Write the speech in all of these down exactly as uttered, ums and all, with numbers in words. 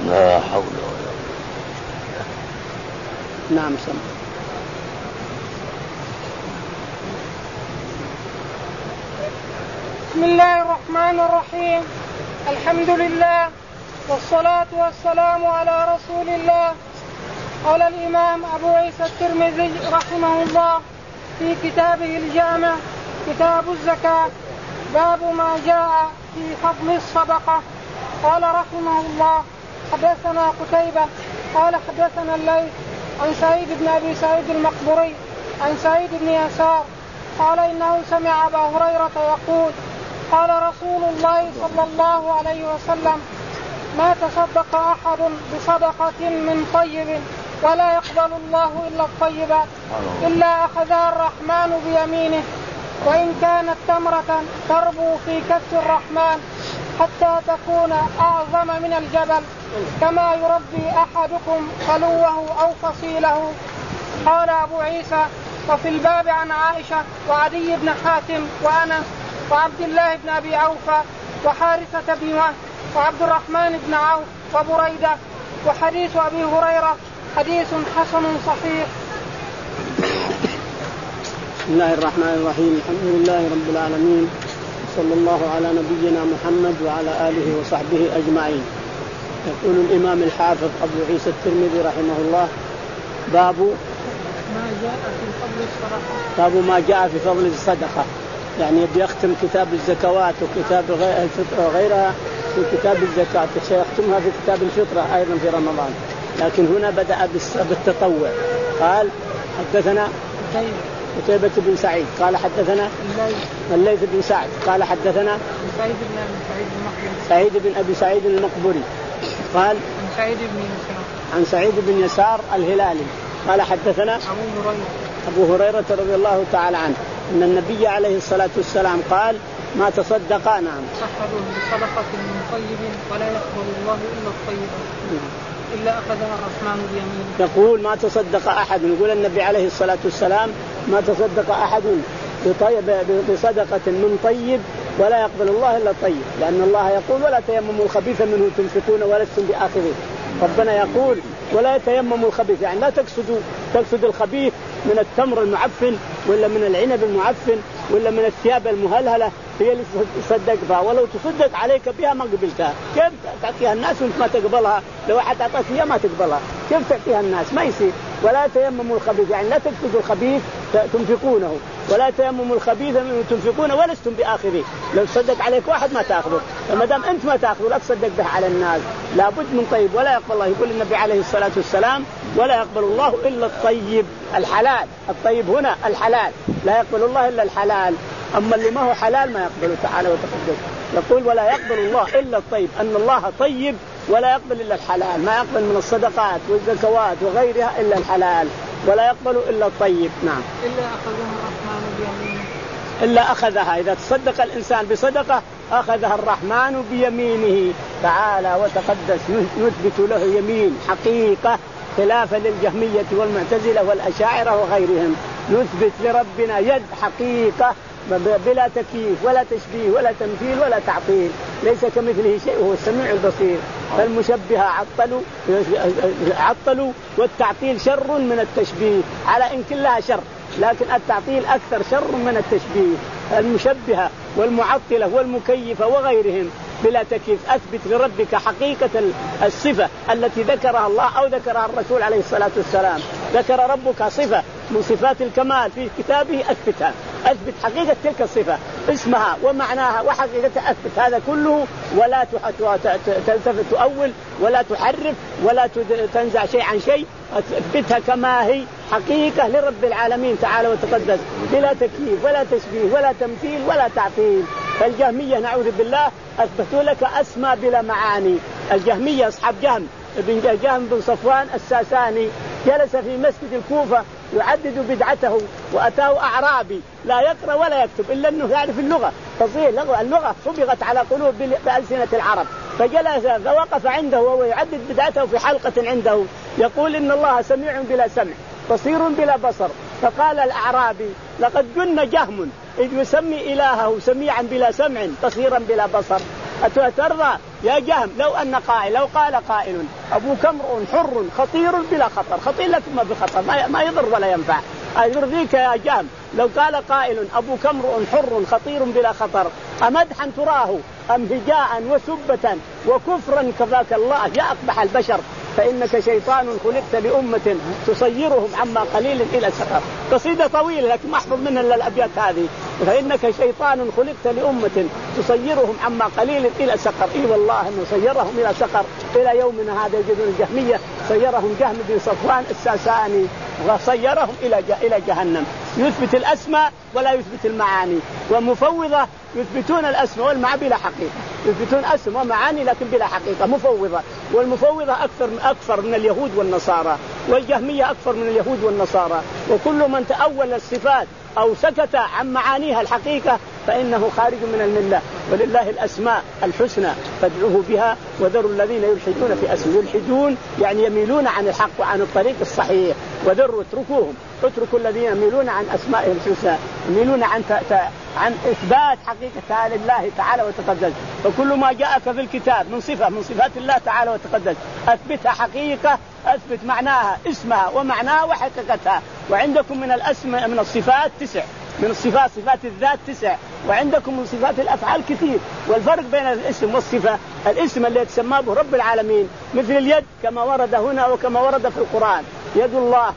لا حول ولا قوة. نعم سمع. بسم الله الرحمن الرحيم. الحمد لله والصلاة والسلام على رسول الله. قال الإمام أبو عيسى الترمذي رحمه الله في كتابه الجامع كتاب الزكاة باب ما جاء في فضل الصدقة. قال رحمه الله حدثنا قتيبة قال حدثنا الليث عن سعيد بن أبي سعيد المقبري عن سعيد بن يسار قال إنه سمع أبا هريرة يقول قال رسول الله صلى الله عليه وسلم ما تصدق أحد بصدقة من طيب ولا يقبل الله إلا الطيبات إلا أخذها الرحمن بيمينه وإن كانت تمرة تربو في كف الرحمن حتى تكون أعظم من الجبل كما يربي أحدكم فلوه أو فصيله. قال أبو عيسى وفي الباب عن عائشة وعدي بن حاتم وأنس وعبد الله بن أبي أوفى وحارثة بن وهب وعبد الرحمن بن عوف وبريدة وحديث أبي هريرة حديث حسن صحيح. بسم الله الرحمن الرحيم. الحمد لله رب العالمين صلى الله على نبينا محمد وعلى آله وصحبه أجمعين. يقول الإمام الحافظ أبو عيسى الترمذي رحمه الله باب ما جاء في فضل الصدقة. باب ما جاء في فضل الصدقة، يعني بيختم كتاب الزكوات وكتاب الفطرة وغيرها في كتاب الزكاة، سيختمها في كتاب الفطرة أيضا في رمضان، لكن هنا بدأ بالتطوع. قال حدثنا قتيبة بن سعيد قال حدثنا الليث بن سعد قال حدثنا سعيد بن أبي سعيد المقبري سعيد بن أبي سعيد المقبري قال عن سعيد بن يسار عن سعيد بن يسار الهلالي قال حدثنا أبو هريرة أبو هريرة رضي الله تعالى عنه أن النبي عليه الصلاة والسلام قال ما تصدق نعم أحد بصدقة من طيب ولا يقبل الله إلا الطيب إلا أخذها الرحمن بيمينه. يقول ما تصدق أحد، يقول النبي عليه الصلاة والسلام ما تصدق أحد بصدقة من طيب ولا يقبل الله إلا الطيب، لأن الله يقول ولا تيمموا الخبيث منه تنفقون ولستم بآخذه. ربنا يقول ولا يتيمموا الخبيث، يعني لا تقصدوا تقصد الخبيث من التمر المعفن ولا من العنب المعفن ولا من الثياب المهلهلة هي اللي تصدق بها، ولو تصدق عليك بها ما قبلتها. كيف تعطيها الناس وانت ما تقبلها؟ لو واحد أعطاك إياها ما تقبلها، كيف تعطيها الناس؟ ما يصير. ولا تيمموا الخبيث، يعني لا تقصدوا الخبيث تنفقونه، ولا تيمموا الخبيث منه تنفقونه ولستم بآخذه. لو تصدق عليك واحد ما تأخذه، فما دام أنت ما تأخذه لا تصدق به على الناس. لابد من طيب ولا يقبل الله. يقول النبي عليه الصلاة والسلام ولا يقبل الله إلا الطيب الحلال. الطيب هنا الحلال، لا يقبل الله إلا الحلال، أما اللي ما هو حلال ما يقبله تعالى وتقدس. يقول ولا يقبل الله إلا الطيب، أن الله طيب ولا يقبل إلا الحلال، ما يقبل من الصدقات والزكوات وغيرها إلا الحلال، ولا يقبل إلا الطيب. نعم إلا أخذها الرحمن بيمينه، إلا أخذها. إذا تصدق الإنسان بصدقة أخذها الرحمن بيمينه تعالى وتقدس، نثبت له يمين حقيقة خلافا للجهمية والمعتزلة والأشاعرة وغيرهم. نثبت لربنا يد حقيقة بلا تكييف ولا تشبيه ولا تمثيل ولا تعطيل، ليس كمثله شيء وهو السميع البصير. فالمشبهة عطلوا عطلوا والتعطيل شر من التشبيه، على إن كلها شر لكن التعطيل أكثر شر من التشبيه. المشبهة والمعطلة والمكيفة وغيرهم بلا تكييف. أثبت لربك حقيقة الصفة التي ذكرها الله أو ذكرها الرسول عليه الصلاة والسلام. ذكر ربك صفة من صفات الكمال في كتابه أثبتها، أثبت حقيقة تلك الصفة، اسمها ومعناها وحقيقتها، أثبت هذا كله ولا تلتفت تؤول ولا تحرف ولا تنزع شيء عن شيء، أثبتها كما هي حقيقة لرب العالمين تعالى وتقدس بلا تكييف ولا تشبيه ولا تمثيل ولا تعطيل. فالجهمية نعوذ بالله أثبتوا لك أسمى بلا معاني. الجهمية أصحاب جهم بن جهم بن صفوان الساساني جلس في مسجد الكوفة يعدد بدعته، وأتاه أعرابي لا يقرأ ولا يكتب إلا أنه يعرف اللغة فصيح، اللغة صبغت على قلوب بألسنة العرب، فجلس فوقف عنده وهو يعدد بدعته في حلقة عنده يقول إن الله سميع بلا سمع بصير بلا بصر. فقال الأعرابي لقد جن جهم إذ يسمي إلهه سميعا بلا سمع بصيرا بلا بصر. أترضى يا جهم لو أن قائل لو قال قائل أبوك امرؤ حر خطير بلا خطر، خطير لكن ما بخطر، ما يضر ولا ينفع، يرضيك يا جهم لو قال قائل أبوك امرؤ حر خطير بلا خطر، أمدحا تراه أم هجاء وسبة وكفرا كفاك الله يا أقبح البشر، فإنك شيطان خلقت لأمة تصيرهم عما قليل إلى سقر. قصيدة طويلة لكن محفظ منها الأبيات هذه، فإنك شيطان خلقت لأمة تصيرهم عما قليل إلى سقر. إي والله أنه صيرهم إلى سقر إلى يومنا هذا. يجدون الجهمية صيرهم جهم بن صفوان الساساني وصيرهم إلى إلى جهنم، يثبت الأسماء ولا يثبت المعاني، ومفوضة يثبتون الأسماء والمعاني بلا حقيقة، يثبتون أسماء ومعاني لكن بلا حقيقة، مفوضة. والمفوضة أكثر أكثر من اليهود والنصارى، والجهمية أكثر من اليهود والنصارى. وكل من تأول الصفات أو سكت عن معانيها الحقيقة فإنه خارج من الملة. ولله الأسماء الحسنى فادعوه بها وذروا الذين يلحدون في أسماء. يلحدون يعني يميلون عن الحق وعن الطريق الصحيح، وذروا اتركوهم، اتركوا الذين يميلون عن أسمائهم الحسنى، يميلون عن عن إثبات حقيقتها لله تعالى وتقدس. فكل ما جاءك في الكتاب من صفة من صفات الله تعالى وتقدس أثبتها حقيقة، أثبت معناها اسمها ومعناها وحقيقتها. وعندكم من الأسماء من الصفات تسع، من الصفات صفات الذات تسع، وعندكم من صفات الأفعال كثير. والفرق بين الاسم والصفة الاسم اللي يتسمى به رب العالمين مثل اليد كما ورد هنا وكما ورد في القرآن، يد الله،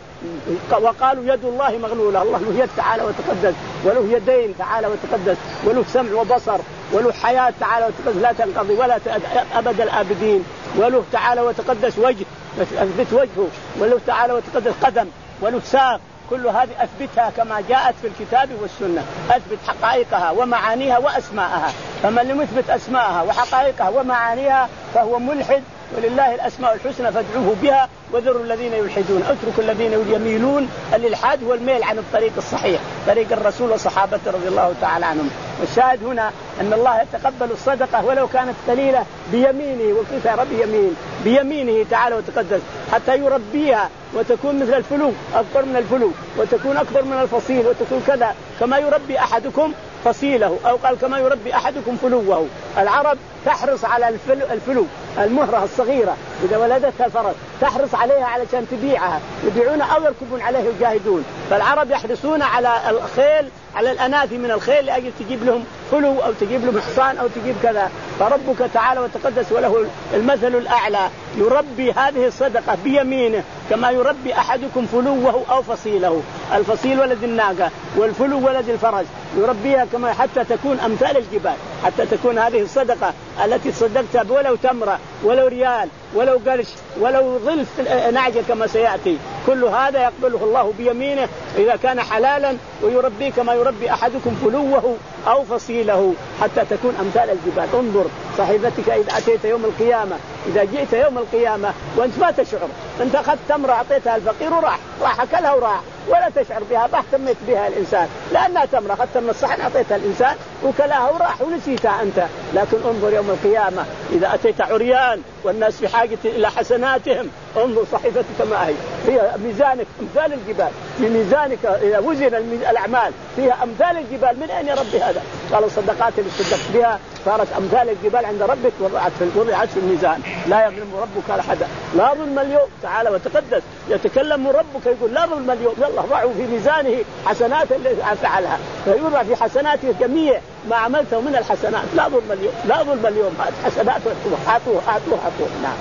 وقالوا يد الله مغلولة، الله له يد تعالى وتقدس، وله يدين تعالى وتقدس، وله سمع وبصر، وله حياة تعالى وتقدس لا تنقضي ولا أبد الآبدين، وله تعالى وتقدس وجه أثبت وجهه، وله تعالى وتقدس قدم، وله ساق. كل هذه أثبتها كما جاءت في الكتاب والسنة، أثبت حقائقها ومعانيها وأسماءها. فمن لم يثبت أسماءها وحقائقها ومعانيها فهو ملحد. ولله الأسماء الحسنى فادعوه بها وذروا الذين يلحدون، اتركوا الذين يميلون. الإلحاد هو الميل عن الطريق الصحيح، طريق الرسول وصحابته رضي الله تعالى عنهم. والشاهد هنا أن الله يتقبل الصدقة ولو كانت قليلة بيمينه، وكيف يا رب يمين بيمينه تعالى وتقدس، حتى يربيها وتكون مثل الفلو أكبر من الفلو، وتكون أكبر من الفصيل، وتكون كذا كما يربي أحدكم فصيله، أو قال كما يربي أحدكم فلوه. العرب تحرص على الفلو, الفلو المهرة الصغيرة إذا ولدتها الفرس تحرص عليها علشان تبيعها، يبيعون أو يركبون عليه يجاهدون. فالعرب يحرصون على الخيل، على الأناثي من الخيل لأجل تجيب لهم فلو أو تجيب لهم حصان أو تجيب كذا. فربك تعالى وتقدس وله المثل الأعلى يربي هذه الصدقة بيمينه كما يربي أحدكم فلوه أو فصيله. الفصيل ولد الناقة والفلو ولد الفرس، يربيها كما حتى تكون أمثال الجبال، حتى تكون هذه الصدقة التي تصدقتها ولو تمرة ولو ريال ولو قرش ولو ظلف نعجة كما سيأتي، كل هذا يقبله الله بيمينه إذا كان حلالا، ويربي كما يربي أحدكم فلوه أو فصيله حتى تكون أمثال الجبال. انظر صحيفتك إذا أتيت يوم القيامة، إذا جئت يوم القيامة وأنت ما تشعر، أنت أخذت تمرة أعطيتها الفقير وراح راح أكلها وراح ولا تشعر بها، ما اهتميت بها الإنسان لأنها تمرة أخذت من الصحن أعطيتها الإنسان وكلها وراح ونسيتها أنت. لكن انظر يوم القيامة إذا أتيت عريان والناس في حاجة إلى حسناتهم، انظر صحيفتك ما هي، هي ميزانك أمثال الجبال، في ميزانك إذا وزن الأعمال فيها أمثال الجبال. من أين ربي هذا؟ قال الصدقات اللي صدقت بها صارت أمثال الجبال عند ربك وضعت في وضعت في الميزان، لا يظلم ربك أحدا، لا ظلم اليوم تعالى وتقدس. يتكلم ربك يقول لا ظلم اليوم، يلا ضعوا في ميزانه حسنات اللي فعلها، فيوضع في حسناته جميع ما عملته من الحسنات، لا ظلم اليوم، لا ظلم اليوم، حسنات أعطوه أعطوه أعطوه. نعم.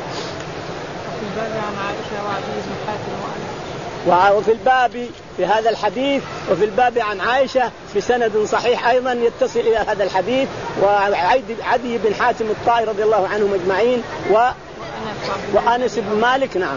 في الباب عن عائشة وعدي بن حاتم. وفي الباب في هذا الحديث وفي الباب عن عائشة بسند صحيح أيضا يتصل إلى هذا الحديث، وعدي بن حاتم الطائي رضي الله عنهم أجمعين، و وأنس بن مالك نعم،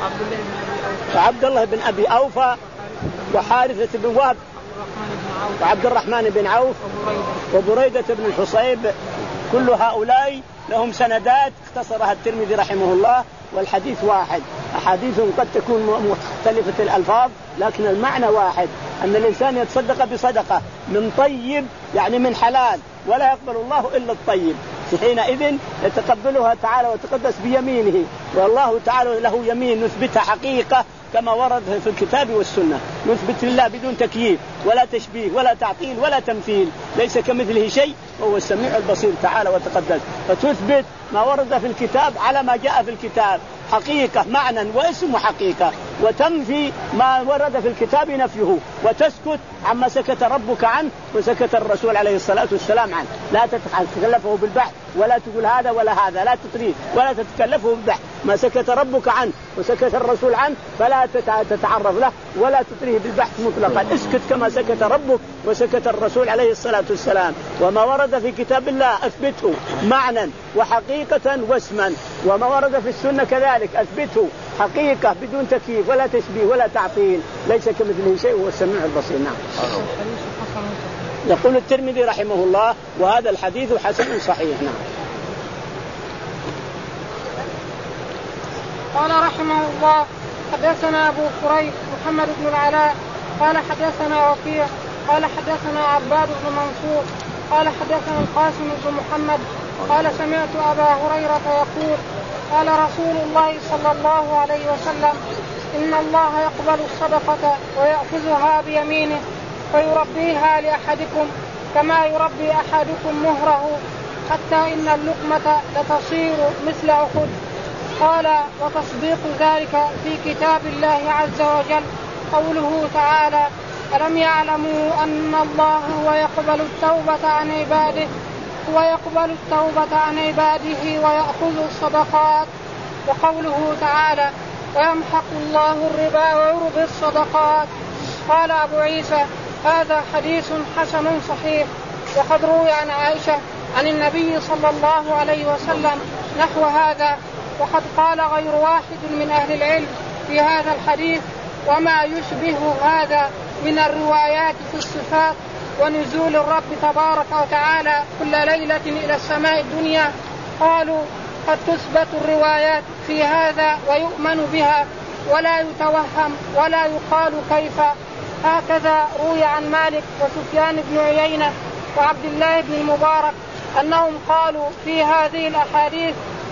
وعبد الله بن أبي أوفى، وحارثة بن وهب، وعبد الرحمن بن عوف، وبريدة بن الحصيب. كل هؤلاء لهم سندات اختصرها الترمذي رحمه الله، والحديث واحد. أحاديث قد تكون مختلفة الألفاظ لكن المعنى واحد، أن الإنسان يتصدق بصدقة من طيب يعني من حلال، ولا يقبل الله إلا الطيب، حينئذ يتقبلها تعالى وتقدس بيمينه. والله تعالى له يمين نثبتها حقيقة كما ورد في الكتاب والسنة، نثبت لله بدون تكييف ولا تشبيه ولا تعطيل ولا تمثيل، ليس كمثله شيء وهو السميع البصير تعالى وتقدس. فتثبت ما ورد في الكتاب على ما جاء في الكتاب حقيقة معنى واسم وحقيقة، وتنفي ما ورد في الكتاب نفيه، وتسكت عما سكت ربك عنه وسكت الرسول عليه الصلاة والسلام عنه. لا تتكلفه بالبحث ولا تقول هذا ولا هذا، لا تطريه ولا تتكلفه بالبحث. ما سكت ربك عنه وسكت الرسول عنه فلا تتعرض له ولا تطريه بالبحث مطلقا. اسكت كما سكت ربك وسكت الرسول عليه الصلاة والسلام. وما ورد في كتاب الله أثبته معنى وحقيقة واسما، وما ورد في السنة كذلك أثبته حقيقة بدون تكييف ولا تشبيه ولا تعطيل، ليس كمثله شيء وهو السميع البصير. نعم. يقول الترمذي رحمه الله وهذا الحديث حسن صحيح. نعم. قال رحمه الله حدثنا أبو كريب محمد بن العلاء قال حدثنا وكيع قال حدثنا عباد بن منصور قال حدثنا القاسم بن محمد قال سمعت أبا هريرة يقول قال رسول الله صلى الله عليه وسلم إن الله يقبل الصدقة ويأخذها بيمينه فيربيها لأحدكم كما يربي أحدكم مهره حتى إن اللقمة لتصير مثل أخذ. قال وتصديق ذلك في كتاب الله عز وجل قوله تعالى ألم يعلموا أن الله هو يقبل التوبة عن عباده ويقبل التوبة عن عباده ويأخذ الصدقات. وقوله تعالى ويمحق الله الربا ويربي الصدقات. قال أبو عيسى هذا حديث حسن صحيح. وقد روي عن عائشة عن النبي صلى الله عليه وسلم نحو هذا، وقد قال غير واحد من أهل العلم في هذا الحديث وما يشبه هذا من الروايات في الصفات ونزول الرب تبارك وتعالى كل ليلة إلى السماء الدنيا. قالوا قد تثبت الروايات في هذا ويؤمن بها ولا يتوهم ولا يقال كيف. هكذا روي عن مالك وسفيان بن عيينة وعبد الله بن المبارك أنهم قالوا في هذه الأحاديث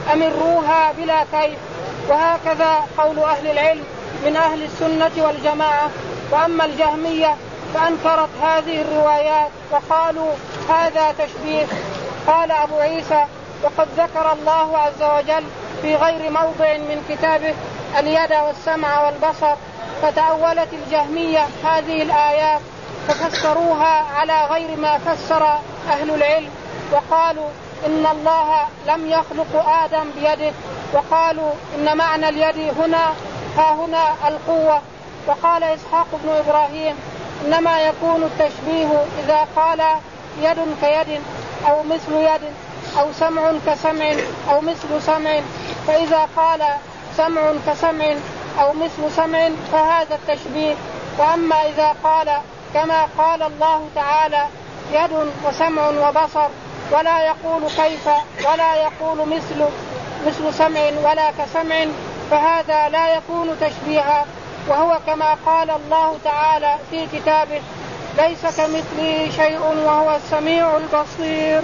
أمروها بلا كيف. وهكذا قول أهل العلم من أهل السنة والجماعة. وأما الجهمية فأنكرت هذه الروايات وقالوا هذا تشبيه. قال أبو عيسى وقد ذكر الله عز وجل في غير موضع من كتابه اليد والسمع والبصر، فتأولت الجهمية هذه الآيات ففسروها على غير ما فسر أهل العلم، وقالوا إن الله لم يخلق آدم بيده، وقالوا إن معنى اليد هنا ها هنا القوة. وقال إسحاق بن إبراهيم إنما يكون التشبيه إذا قال يد كيد أو مثل يد أو سمع كسمع أو مثل سمع، فإذا قال سمع كسمع أو مثل سمع فهذا التشبيه. وأما إذا قال كما قال الله تعالى يد وسمع وبصر ولا يقول كيف ولا يقول مثل مثل سمع ولا كسمع فهذا لا يكون تشبيها، وهو كما قال الله تعالى في كتابه ليس كمثله شيء وهو السميع البصير.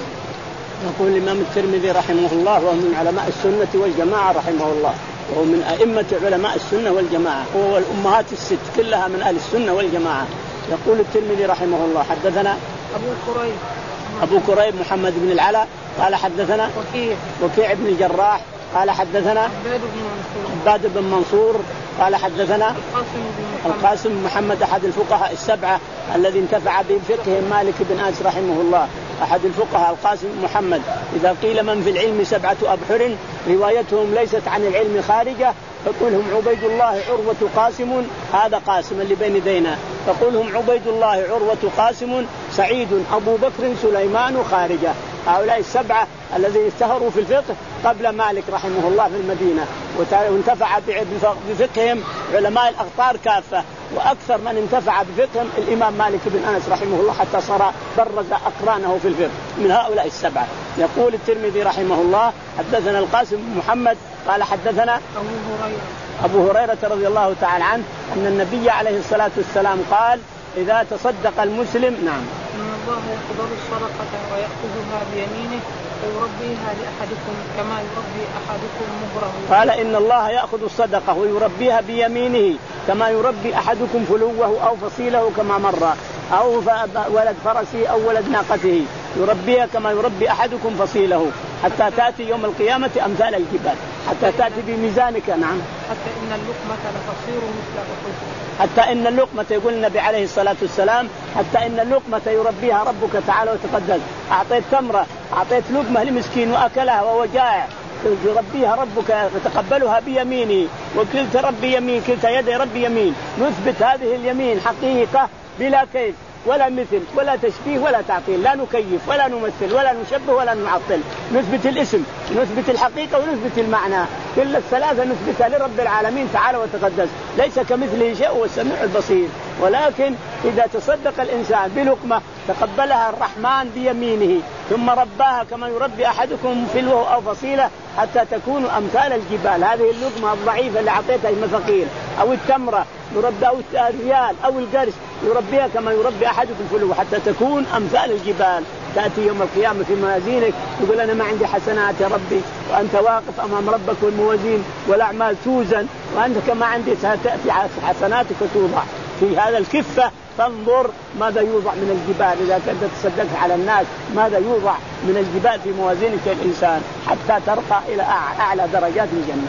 يقول الإمام الترمذي رحمه الله وهو من علماء السنة والجماعة رحمه الله، وهو من أئمة علماء السنة والجماعة، هو الأمهات الست كلها من أهل السنة والجماعة. يقول الترمذي رحمه الله حدثنا أبو كريب أبو كريب محمد بن العلاء قال حدثنا وكيع وكيع بن الجراح قال حدثنا عباد بن منصور عباد بن منصور قال حدثنا القاسم بن محمد, القاسم بن محمد أحد الفقهاء السبعة الذي انتفع بفقه مالك بن أنس رحمه الله، أحد الفقهاء القاسم بن محمد. إذا قيل من في العلم سبعة أبحر روايتهم ليست عن العلم خارجة فقولهم عبيد الله عروة قاسم، هذا قاسم اللي بين يدينا، فقولهم عبيد الله عروة قاسم سعيد أبو بكر سليمان خارجة. هؤلاء السبعة الذين اشتهروا في الفقه قبل مالك رحمه الله في المدينة، وانتفع بفقههم علماء الأقطار كافة، وأكثر من انتفع بفقههم الإمام مالك بن أنس رحمه الله حتى صار برز أقرانه في الفقه من هؤلاء السبعة. يقول الترمذي رحمه الله حدثنا القاسم بن محمد قال حدثنا أبو هريرة أبو هريرة رضي الله تعالى عنه أن النبي عليه الصلاة والسلام قال إذا تصدق المسلم نعم إن الله يقبل الصدقة ويأخذها بيمينه ويربيها لأحدكم كما يربي أحدكم مهره. قال إن الله يأخذ الصدقة ويربيها بيمينه كما يربي أحدكم فلوه أو فصيله كما مر، أو ولد فرسه أو ولد ناقته، يربيها كما يربي أحدكم فصيله حتى تأتي يوم القيامة أمثال الجبال، حتى تأتي بميزانك. نعم. حتى إن اللقمة لتصير مثل أحد. حتى إن اللقمة، يقول النبي عليه الصلاة والسلام، حتى إن اللقمة يربيها ربك تعالى وتقدس. أعطيت تمرة، أعطيت لقمة لمسكين وأكلها وهو جائع، يربيها ربك وتقبلها بيمينه، وكلت ربي يمين، كلتا يدي ربي يمين. نثبت هذه اليمين حقيقة بلا كيف ولا مثل ولا تشبيه ولا تعطيل، لا نكيف ولا نمثل ولا نشبه ولا نعطل، نثبت الاسم، نثبت الحقيقة ونثبت المعنى، كل الثلاثة نثبتها لرب العالمين تعالى وتقدس، ليس كمثله شيء هو السميع البصير. ولكن إذا تصدق الإنسان بلقمة تقبلها الرحمن بيمينه ثم رباها كما يربي أحدكم فلوه أو فصيلة حتى تكون أمثال الجبال. هذه اللقمة الضعيفة اللي أعطيتها المفقير، أو التمرة يربى، أو الريال أو القرش يربيها كما يربي أحدكم فلوه حتى تكون أمثال الجبال. تأتي يوم القيامة في موازينك يقول أنا ما عندي حسنات يا ربي، وأنت واقف أمام ربك والموازين والأعمال توزن، وأنت كما عندي تأتي حسناتك توضع في هذا الكفة. فانظر ماذا يوضع من الجبال إذا كنت تصدقت على الناس، ماذا يوضع من الجبال في موازينك الإنسان حتى ترقى إلى أعلى درجات الجنة.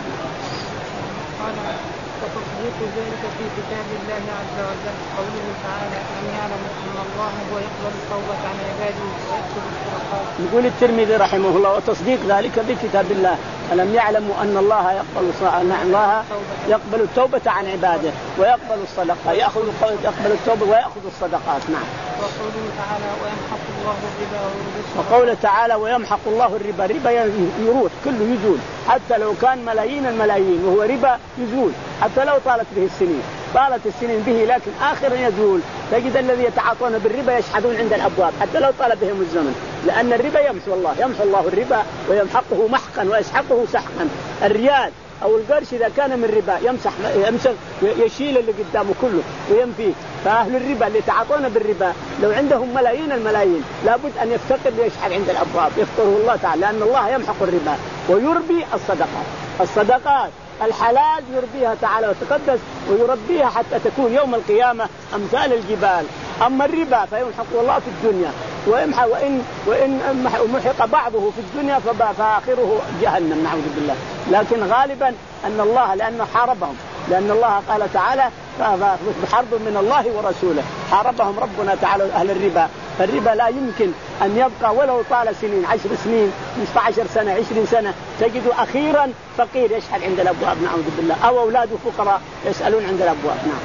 وتصديق ذلك في كتاب الله عز وجل قوله تعالى ألم يعلم أن الله هو يقبل التوبة عن عباده ويكتب الصدقات. يقول الترمذي رحمه الله وتصديق ذلك بكتاب الله ألم يعلموا أن الله يقبل أن الله يقبل التوبة عن عباده ويقبل الصدقة، يأخذ يقبل التوبة ويأخذ الصدقات. نعم. وقوله تعالى ويمحق الله الربا ويربي. وقوله تعالى ويمحق الله الربا، ربا يروح كله يزول، حتى لو كان ملايين الملايين وهو ربا يزول، حتى لو طالت به السنين، طالت السنين به لكن آخرا يزول. تجد الذي يتعاطون بالربا يشحذون عند الأبواب حتى لو طال بهم الزمن، لأن الربا يمحو الله، يمحو الله الربا ويمحقه محقا ويسحقه سحقا. الريال أو القرش إذا كان من ربا يمسح يمسح يشيل اللي قدامه كله وينفيه. فأهل الربا اللي يتعاطون بالربا لو عندهم ملايين الملايين لابد أن يفتقر ليشحذ عند الأبواب، يفطره الله تعالى، لأن الله يمحق الربا ويربي الصدقات. الصدقات الحلال يربيها تعالى وتقدس ويربيها حتى تكون يوم القيامة أمثال الجبال. أما الربا فيمحق الله في الدنيا ويمحق، وإن وإن محق بعضه في الدنيا فآخره جهنم نعوذ بالله. لكن غالبا أن الله لأنه حاربهم، لأن الله قال تعالى بحرب من الله ورسوله، حاربهم ربنا تعالى أهل الربا. فالربا لا يمكن أن يبقى ولو طال سنين، عشر سنين، خمسة عشر سنة، عشرين سنة، تجد أخيرا فقير يشحذ عند الأبواب نعوذ بالله، أو أولاده فقراء يسألون عند الأبواب. نعم.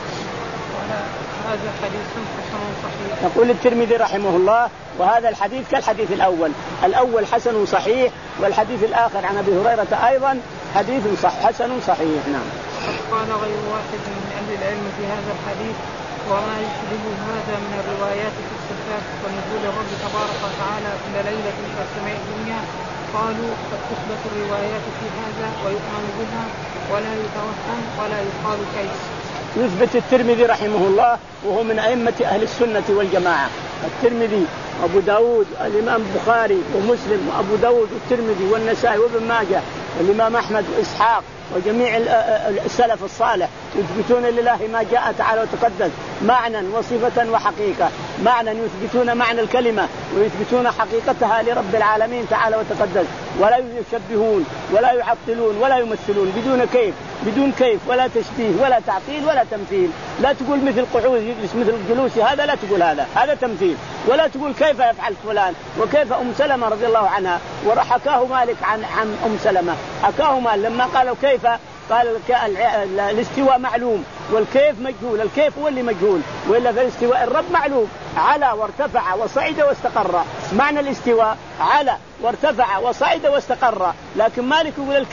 هذا حديث حسن صحيح. يقول الترمذي رحمه الله وهذا الحديث كالحديث الأول، الأول حسن صحيح، والحديث الآخر عن أبي هريرة أيضا حديث صح حسن صحيح. نعم. قال غير واحد من أهل العلم في هذا الحديث وما يشبه هذا من الروايات في الصفات ونزول الرب تبارك وتعالى كل ليلة إلى السماء الدنيا، قالوا قد تثبت الروايات في هذا ويؤمن بها ولا يتوهم ولا يقال كيف. يثبت الترمذي رحمه الله وهو من أئمة أهل السنة والجماعة، الترمذي وأبو داود، الإمام البخاري ومسلم وأبو داود والترمذي والنسائي وابن ماجه والإمام أحمد وإسحاق وجميع السلف الصالح يثبتون لله ما جاء تعالى وتقدس معنى وصفة وحقيقة. معنى يثبتون معنى الكلمة ويثبتون حقيقتها لرب العالمين تعالى وتقدس، ولا يشبهون ولا يعطلون ولا يمثلون بدون كيف بدون كيف ولا تشبيه ولا تعطيل ولا تمثيل. لا تقول مثل قعود يجلس مثل الجلوس، هذا لا تقول هذا هذا تمثيل. ولا تقول كيف يفعل فلان وكيف أم سلمة رضي الله عنها، وحكاه مالك عن عن أم سلمة، حكاه مالك لما قالوا كيف قال الاستواء معلوم والكيف مجهول، الكيف هو اللي مجهول، وإلا في الاستواء الرب معلوم، على وارتفع وصعد واستقر. معنى الاستواء على وارتفع وصعد واستقر، لكن مالك يقول الكيف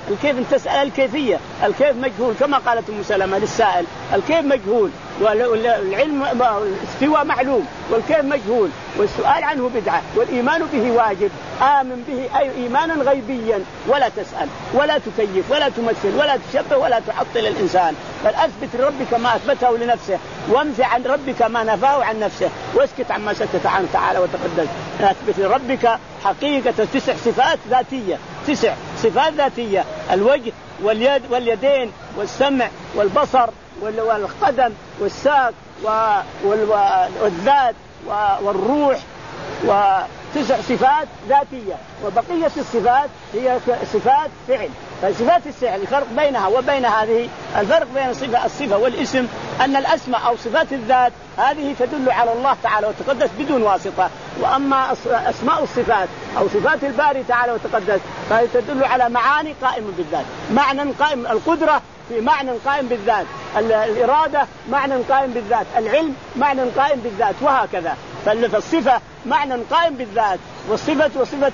الكيف أنت تسأل الكيفية، الكيف مجهول كما قالت أم سلمة للسائل، الكيف مجهول والعلم استوى معلوم والكيف مجهول، والسؤال عنه بدعة والإيمان به واجب. آمن به أي إيمانا غيبيا، ولا تسأل ولا تكيف ولا تمثل ولا تشبه ولا تعطل الإنسان، بل أثبت لربك ما أثبته لنفسه، وانفي عن ربك ما نفاه عن نفسه، واسكت عما سكت عنه تعالى وتقدس. أثبت لربك حقيقة تسع صفات ذاتية، تسع صفات ذاتية: الوجه واليد واليدين والسمع والبصر والقدم والساق والذات والروح، وتسع صفات ذاتية، وبقية الصفات هي صفات فعل. فصفات الفعل الفرق بينها وبين هذه، الفرق بين الصفة الصفة والاسم أن الأسماء أو صفات الذات هذه تدل على الله تعالى وتقدس بدون واسطة، وأما أسماء الصفات أو صفات الباري تعالى وتقدس فهي تدل على معاني قائمة بالذات، معنى قائم، القدرة في معنى قائم بالذات، الإرادة معنى قائم بالذات، العلم معنى قائم بالذات، وهكذا. فالصفة معنى قائم بالذات، والصفة وصفة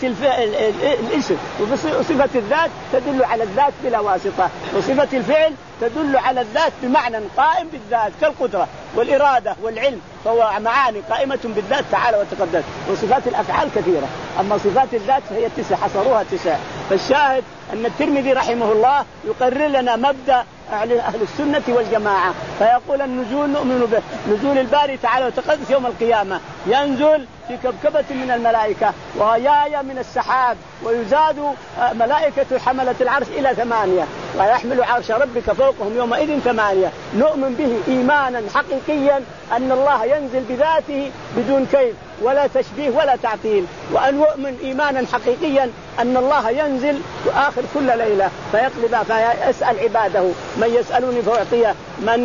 الاسم وصفة الذات تدل على الذات بلا واسطة، وصفة الفعل تدل على الذات بمعنى قائم بالذات كالقدرة والإرادة والعلم، فهو معاني قائمة بالذات تعالى وتقدس. وصفات الأفعال كثيرة، أما صفات الذات فهي تسع، حصروها تسع. فالشاهد أن الترمذي رحمه الله يقرر لنا مبدأ أهل السنة والجماعة، فيقول النزول نؤمن به، نزول الباري تعالى وتقدس يوم القيامة، ينزل في كبكبة من الملائكة وغياية من السحاب، ويزاد ملائكة حملة العرش إلى ثمانية، ويحمل عرش ربك فوقهم يومئذ ثمانية. نؤمن به إيمانا حقيقيا أن الله ينزل بذاته بدون كيف ولا تشبيه ولا تعطيل، وأن نؤمن إيمانا حقيقيا أن الله ينزل آخر كل ليلة فيقلب فيسأل عباده: من يسألني فأعطيه، من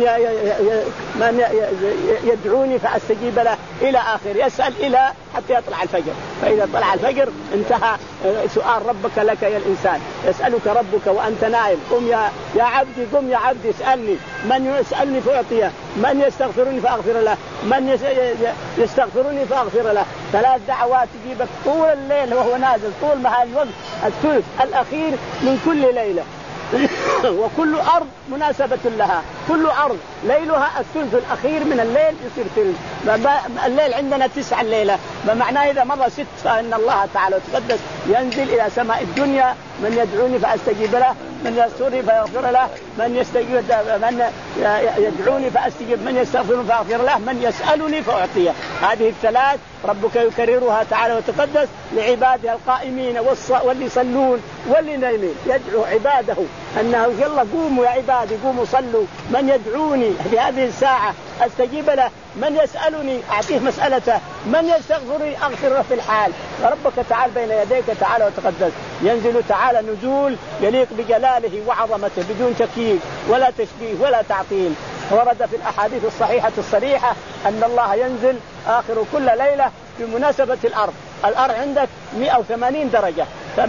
من يدعوني فأستجيب له، إلى آخر، يسأل إلى حتى يطلع الفجر. فإذا طلع الفجر انتهى سؤال ربك لك يا الإنسان، يسألك ربك وأنت نائم: قم يا يا عبدي، قم يا عبدي اسألني، من يسألني فأعطيه، من يستغفرني فأغفر له، من يستغفرني فأغفر له. ثلاث دعوات تجيبك طول الليل وهو نازل، طول ما الوقت الثلث الأخير من كل ليلة وكل أرض مناسبة لها، كل أرض ليلها الثلث الأخير من الليل يصير ثلث. الليل عندنا تسعة الليلة، بمعنى إذا مضى ست فإن الله تعالى وتقدس ينزل إلى سماء الدنيا: من يدعوني فأستجيب له، من يستغفرني فيغفر له، من يستجيب من يدعوني فأستجيب، من يستغفرني فأغفر له، من يسألني فأعطيه. هذه الثلاث ربك يكررها تعالى وتقدس لعباده القائمين واللي يصلون واللي نايمين، يدعو عباده أنه يلا قوموا يا عبادي، قوموا صلوا، من يدعوني في هذه الساعة أستجيب له، من يسألني أعطيه مسألته، من يستغفرني أغفر له في الحال. ربك تعالى بين يديك تعالى وتقدس، ينزل تعالى نزول يليق بجلاله وعظمته بدون تكييف ولا تشبيه ولا تعطيل. ورد في الأحاديث الصحيحة الصريحة أن الله ينزل آخر كل ليلة بمناسبة الأرض. الأرض عندك مئة وثمانين درجة،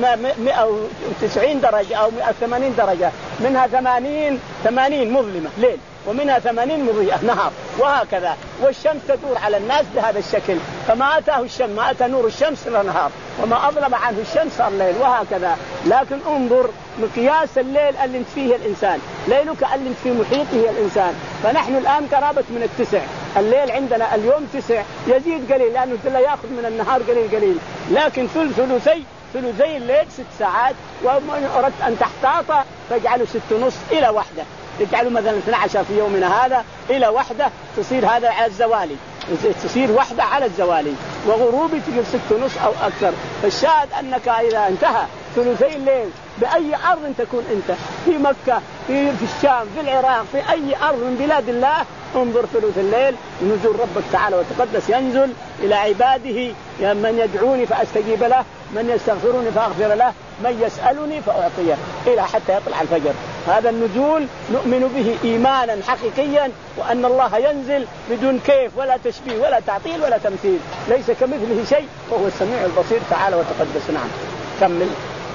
مئة وتسعين درجة أو مئة وثمانين درجة، منها ثمانين ثمانين مظلمة ليل، ومنها ثمانين مضيئة نهار، وهكذا. والشمس تدور على الناس بهذا الشكل، فما أتاه الشمس ما أتى نور الشمس صار نهار، وما أظلم عنه الشمس صار ليل، وهكذا. لكن انظر مقياس الليل اللي انت فيه الإنسان، ليلك اللي انت في محيطه الإنسان. فنحن الآن قرابة من التسع، الليل عندنا اليوم تسع، يزيد قليل لأنه لا يأخذ من النهار قليل قليل، لكن ثلث ثلثي ثلثي الليل ست ساعات، ومن أردت أن تحتاط فاجعله ست ونص إلى واحدة، اجعلوا مثلا اثنا عشر في يومنا هذا إلى واحدة، تصير هذا على الزوالي، تصير واحدة على الزوالي، وغروبي تجيب ست ونص أو أكثر. فالشاهد أنك إذا انتهى ثلثي الليل بأي أرض تكون أنت، في مكة، في, في الشام، في العراق، في أي أرض من بلاد الله، انظر ثلث الليل نزول ربك تعالى وتقدس، ينزل إلى عباده: من يدعوني فأستجيب له، من يستغفروني فأغفر له، من يسألني فأعطيه، إلى حتى يطلع الفجر. هذا النزول نؤمن به إيمانا حقيقيا، وأن الله ينزل بدون كيف ولا تشبيه ولا تعطيل ولا تمثيل، ليس كمثله شيء وهو السميع البصير تعالى وتقدس. نعم كمل.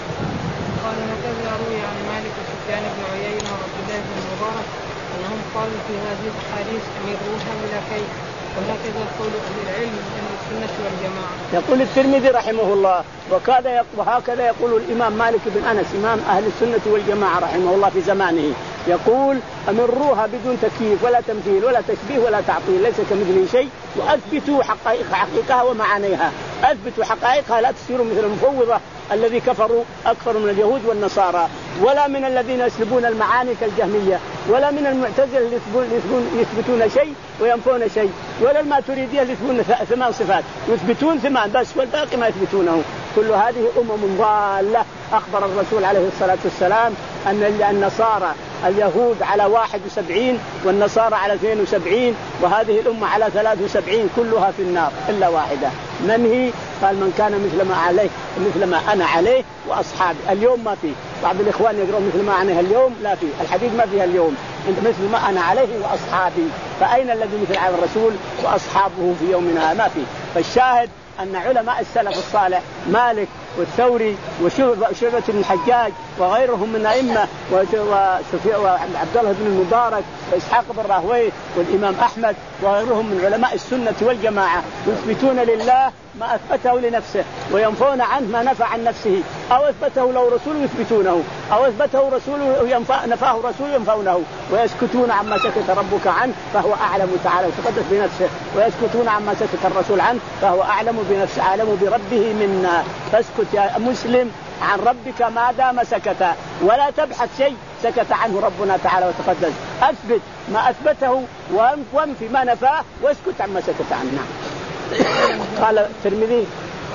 قال هكذا روي عن مالك وسفيان بن عيينة وعبد الله بن المبارك أنهم قالوا في هذه الأحاديث أمروها بلا كيف، وهكذا قول أهل العلم من السنة والجماعة. يقول الترمذي رحمه الله وكذا وهكذا يقول الإمام مالك بن أنس إمام أهل السنة والجماعة رحمه الله في زمانه، يقول أمروها بدون تكييف ولا تمثيل ولا تشبيه ولا تعطيل، ليس كمثله شيء، وأثبتوا حقائق حقيقها ومعانيها، أثبتوا حقائقها لا تصيروا مثل المفوضة الذي كفروا أكثر من اليهود والنصارى، ولا من الذين يسلبون المعاني كالجهمية، ولا من المعتزلة اللي يثبتون شيء وينفون شيء، ولا الماتريدية اللي يثبتون ثمان صفات يثبتون ثمان بس والباقي ما يثبتونه. كل هذه أمم ضالة. أخبر الرسول عليه الصلاة والسلام أن النصارى اليهود على واحد وسبعين والنصارى على اثنين وسبعين وهذه الأمة على ثلاث وسبعين كلها في النار إلا واحدة. من هي؟ قال من كان مثل ما عليه مثل ما أنا عليه وأصحابي. اليوم ما فيه، بعض الإخوان يقرأون مثل ما أنا اليوم، لا فيه، الحديث ما فيها اليوم، مثل ما أنا عليه وأصحابي. فأين الذي مثل على الرسول وأصحابه في يومنا؟ ما فيه. فالشاهد أن علماء السلف الصالح مالك والثوري وشعبة بن الحجاج وغيرهم من أئمة وعبد الله بن المبارك وإسحاق بن راهويه والإمام أحمد وغيرهم من علماء السنة والجماعة يثبتون لله ما أثبته لنفسه وينفون عنه ما نفى عن نفسه، أو أثبته له رسول يثبتونه، أو أثبته رسول نفاه رسول ينفونه، ويسكتون عما سكت ربك عنه فهو أعلم تعالى وتقدس بنفسه، ويسكتون عما سكت الرسول عنه فهو أعلم بنفسه أعلم بربه منا. فاسكت يا مسلم عن ربك ما دام سكت، ولا تبحث شيء سكت عنه ربنا تعالى وتقدس. أثبت ما أثبته وانفي ما نفاه واسكت عما سكت عنه. قال الترمذي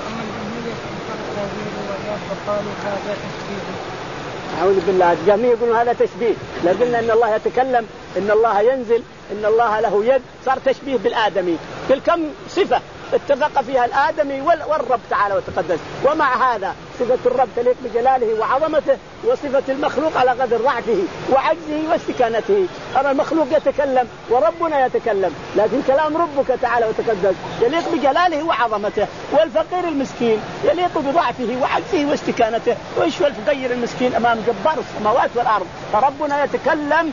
أعوذ بالله الجميع يقولون هذا تشبيه، لا قلنا إن الله يتكلم، إن الله ينزل، إن الله له يد، صار تشبيه بالآدمي. كل كم صفة اتفق فيها الآدمي والرب تعالى وتقدس. ومع هذا صفة الرب تليق بجلاله وعظمته، وصفة المخلوق على قدر ضعفه وعجزه واستكانته. أما المخلوق يتكلم وربنا يتكلم، لكن كلام ربك تعالى وتقدس يليق بجلاله وعظمته. والفقير المسكين يليق بضعفه وعجزه واستكانته. ويشوى الفقير المسكين أمام جبار السماوات والأرض. فربنا يتكلم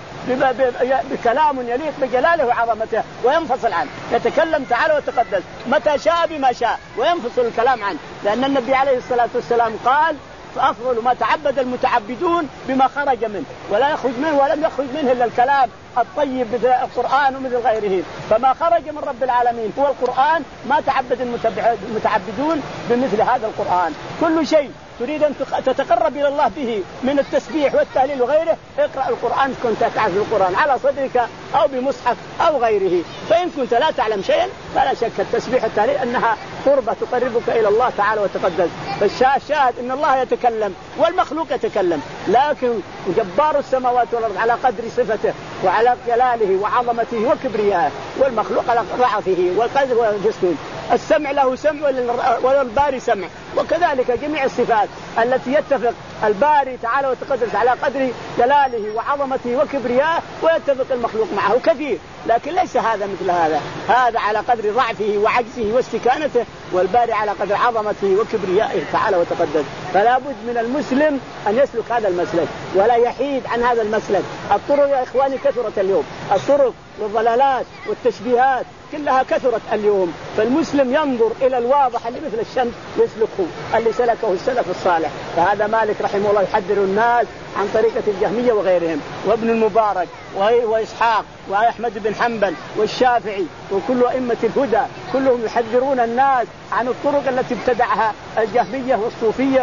بكلام يليق بجلاله وعظمته وينفصل عنه، يتكلم تعالى وتقدس متى شاء بما شاء وينفصل الكلام عنه، لأن النبي عليه الصلاة والسلام قال فأفضل ما تعبد المتعبدون بما خرج منه، ولا يخرج منه ولم يخرج منه إلا الكلام الطيب مثل القرآن ومثل غيره. فما خرج من رب العالمين هو القرآن، ما تعبد المتعبدون بمثل هذا القرآن. كل شيء تريد أن تتقرب إلى الله به من التسبيح والتهليل وغيره اقرأ القرآن كنت تعرف القرآن على صدرك أو بمصحف أو غيره. فإن كنت لا تعلم شيئا فلا شك التسبيح والتهليل أنها قربة تقربك إلى الله تعالى وتقدس. فالشاهد إن الله يتكلم والمخلوق يتكلم، لكن جبار السماوات والأرض على قدر صفته وعلى جلاله وعظمته وكبريائه، والمخلوق على ضعفه والقدر والجسد. السمع له سمع والباري سمع، وكذلك جميع الصفات التي يتفق الباري تعالى وتقدس على قدر جلاله وعظمته وكبريائه، ويتفق المخلوق معه كثير، لكن ليس هذا مثل هذا. هذا على قدر ضعفه وعجزه واستكانته، والباري على قدر عظمته وكبريائه تعالى وتقدس. فلا بد من المسلم أن يسلك هذا المسلك ولا يحيد عن هذا المسلك. الطرق يا إخواني كثرت اليوم، الطرق والضلالات والتشبيهات كلها كثرت اليوم. فالمسلم ينظر إلى الواضح اللي مثل الشمس يسلكه اللي سلكه السلف الصالح. فهذا مالك رحمه الله يحذر الناس عن طريقة الجهمية وغيرهم، وابن المبارك وإسحاق وأحمد بن حنبل والشافعي وكل أئمة الهدى كلهم يحذرون الناس عن الطرق التي ابتدعها الجهمية والصوفية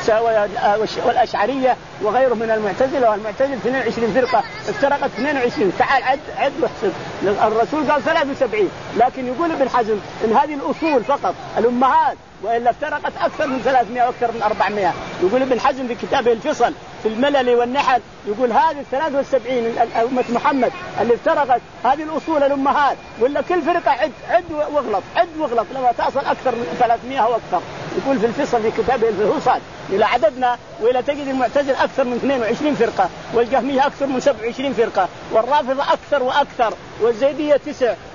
والأشعرية وغيرهم من المعتزلة. والمعتزلة اثنين وعشرين فرقة افترقت اثنين وعشرين. تعال عد عد واحسب. الرسول قال ثلاث وسبعين، لكن يقول ابن حزم إن هذه الأصول فقط الأمهات، وإلا افترقت أكثر من ثلاثمائة وأكثر من أربعمائة. يقول ابن حزم في كتابه الفصل في الملل والنحل يقول هذه الثلاث والسبعين أمة محمد اللي افترقت هذه الأصول الأمهات، ولا كل فرقة عد عد واغلط عد واغلط لما تصل أكثر من ثلاثمائة أو أكثر. يقول في الفصل في كتابه الفصل إلى عددنا وإلى تجد المعتزل أكثر من اثنين وعشرين فرقة، والجهمية أكثر من سبع وعشرين فرقة، والرافضة أكثر وأكثر، والزيدية تسع،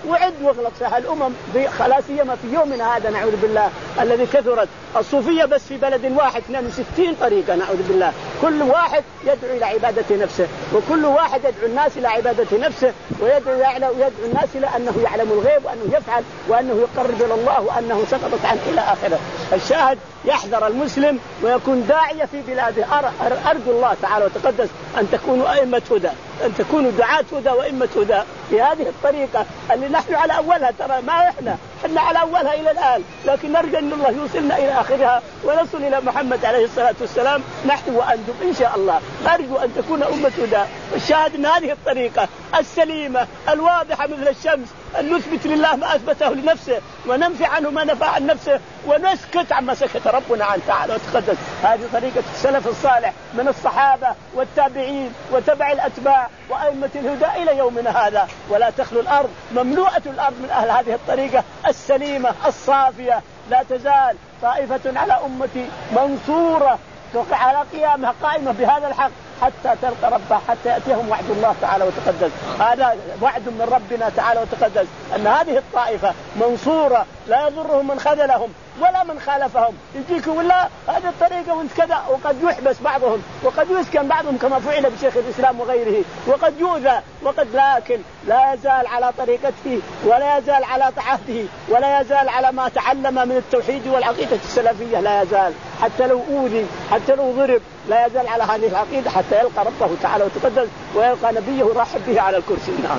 وعد واغلط فيها الأمم خلاص سيما في يومنا هذا نعوذ بالله الذي كثرت الصوفية بس في بلد واحد اثنين وستين طريقة نعوذ بالله، كل واحد يدعو إلى عبادة نفسه، وكل واحد يدعو الناس إلى عبادة نفسه، ويدعو ويدعو الناس إلى أنه يعلم الغيب وأنه يفعل وأنه يقرب إلى الله وأنه سقطت عنه إلى آخره. الشاهد يحذر المسلم ويكون داعية في بلاده. أرجو الله تعالى وتقدس أن تكونوا أئمة هدى، أن تكونوا دعاة هدى وأئمة هدى في هذه الطريقة اللي نحن على أولها، ترى ما إحنا إحنا على أولها إلى الآن، لكن نرجو أن الله يوصلنا إلى آخرها ونصل إلى محمد عليه الصلاة والسلام نحن وأنتم إن شاء الله. أرجو أن تكون أمة هدى. الشاهد أن هذه الطريقة السليمة الواضحة مثل الشمس أن نثبت لله ما أثبته لنفسه وننفي عنه ما نفى عن نفسه ونسكت عما سكت ربنا عنه تعالى وتقدس. هذه طريقة السلف الصالح من الصحابة والتابعين وتبع الأتباع وأئمة الهدى إلى يومنا هذا. ولا تخلو الأرض مملوءة الأرض من أهل هذه الطريقة السليمة الصافية. لا تزال طائفة على أمتي منصورة توقع على قيامها قائمة بهذا الحق حتى تلقى ربها، حتى يأتيهم وعد الله تعالى وتقدس. هذا وعد من ربنا تعالى وتقدس أن هذه الطائفة منصورة لا يضرهم من خذلهم ولا من خالفهم. يجيكم ولا هذه الطريقة وانت كذا، وقد يحبس بعضهم وقد يسكن بعضهم كما فعل بشيخ الإسلام وغيره، وقد يؤذى وقد، لكن لا يزال على طريقته ولا يزال على عهده ولا يزال على ما تعلم من التوحيد والعقيدة السلفية، لا يزال حتى لو أوذي حتى لو ضرب لا يزال على هذه العقيدة حتى يلقى ربه تعالى وتقدس ويلقى نبيه رحب به على الكرسي. نعم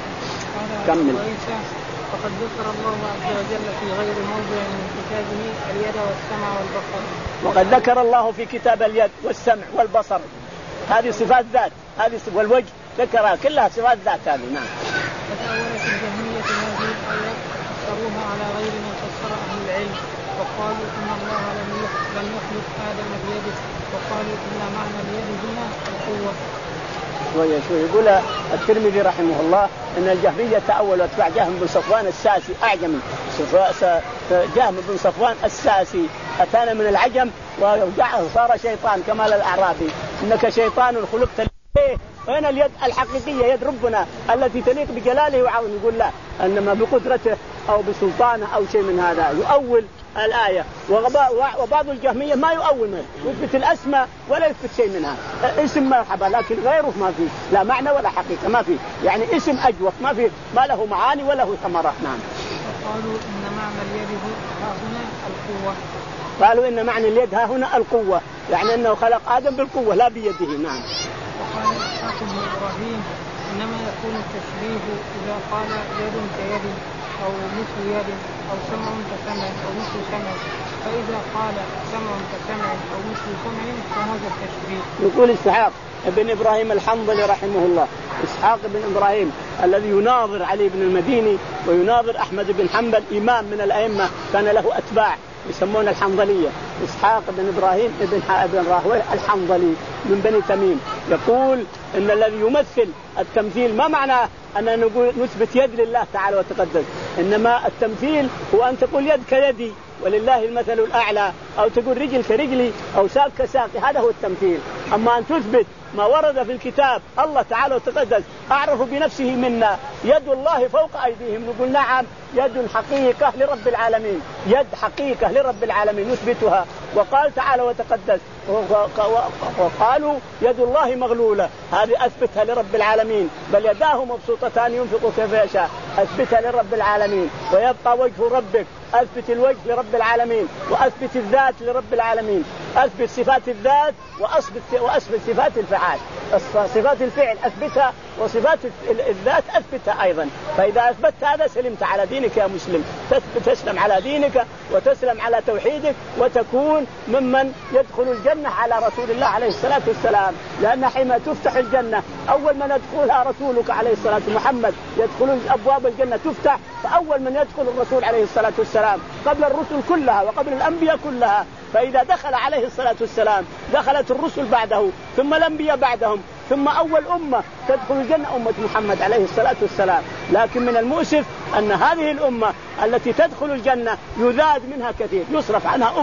كمل. وقد ذكر الله عز وجل في غير موضع من كتابه اليد والسمع والبصر. وقد ذكر الله في كتاب اليد والسمع والبصر، هذه صفات ذات، هذه والوجه ذكرها كلها صفات ذات هذه. نعم. وتأولت الجهمية هذه الآيات فسروها على غير ما فسر أهل العلم، وقالوا إن الله لم يخلق آدم بيده، وقالوا إن معنى اليد هنا القوة. شوية شوية. يقول الترمذي رحمه الله إن الجهمية تأولوا أتباع جهم بن صفوان الساسي أعجمي، جهم بن صفوان الساسي أتانا من العجم وصار شيطان كمال الأعرابي، إنك شيطان خلقت ليه؟ وين اليد الحقيقية يد ربنا التي تليق بجلاله وعظمه؟ يقول لا، إنما بقدرته أو بسلطانه أو شيء من هذا يؤول الآية. وبعض الجهمية ما يؤول منه، يثبت الأسماء ولا يثبت شيء منها، اسم مرحبا لكن غيره ما فيه لا معنى ولا حقيقة، ما فيه يعني اسم أجوف ما فيه ما له معاني ولا له ثمرة. نعم. قالوا إن معنى اليد ها هنا القوة. قالوا إن معنى اليد ها هنا القوة، يعني أنه خلق آدم بالقوة لا بيده. نعم. وقال إسحاق بن إبراهيم إنما يكون التشبيه إذا قال يد كيد أو مثل يد أو سمع كسمع أو مثل سمع، فإذا قال سمع كسمع أو مثل سمع فهذا التشبيه. يقول إسحاق بن إبراهيم الحنظلي رحمه الله، إسحاق بن إبراهيم الذي يناظر علي بن المديني ويناظر أحمد بن حنبل إمام من الأئمة كان له أتباع يسمون الحنظلية. إسحاق بن إبراهيم ابن ابن راهويه الحنظلي من بني تميم يقول إن الذي يمثل التمثيل ما معناه أن نقول نثبت يد لله تعالى وتقدس، إنما التمثيل هو أن تقول يد كيدي ولله المثل الأعلى، أو تقول رجل كرجلي أو ساق كساقي، هذا هو التمثيل. أما أن تثبت ما ورد في الكتاب الله تعالى وتقدس أعرف بنفسه منا يد الله فوق أيديهم، نقول نعم يد حقيقة لرب العالمين، يد حقيقة لرب العالمين نثبتها. وقال تعالى وتقدس وقالوا يد الله مغلولة، هذه أثبتها لرب العالمين، بل يداه مبسوطتان ينفق كيف يشاء، أثبتها لرب العالمين. ويبقى وجه ربك، أثبت الوجه لرب العالمين، وأثبت الذات لرب العالمين، أثبت صفات الذات وأثبت وأثبت صفات الفعال، صفات الفعل أثبتها وصفات الذات أثبتها أيضا. فإذا أثبتت هذا سلمت على دينك يا مسلم، تسلم على دينك وتسلم على توحيدك وتكون ممن يدخل الجنة على رسول الله عليه الصلاة والسلام. لأن حين تفتح الجنة أول من يدخلها رسولك عليه الصلاة والسلام محمد، يدخل أبواب الجنة تفتح، فأول من يدخل الرسول عليه الصلاة والسلام قبل الرسل كلها وقبل الأنبياء كلها. فإذا دخل عليه الصلاة والسلام دخلت الرسل بعده ثم الأنبياء بعدهم، ثم أول أمة تدخل الجنة أمة محمد عليه الصلاة والسلام. لكن من المؤسف أن هذه الأمة التي تدخل الجنة يذاد منها كثير، يصرف عنها أمم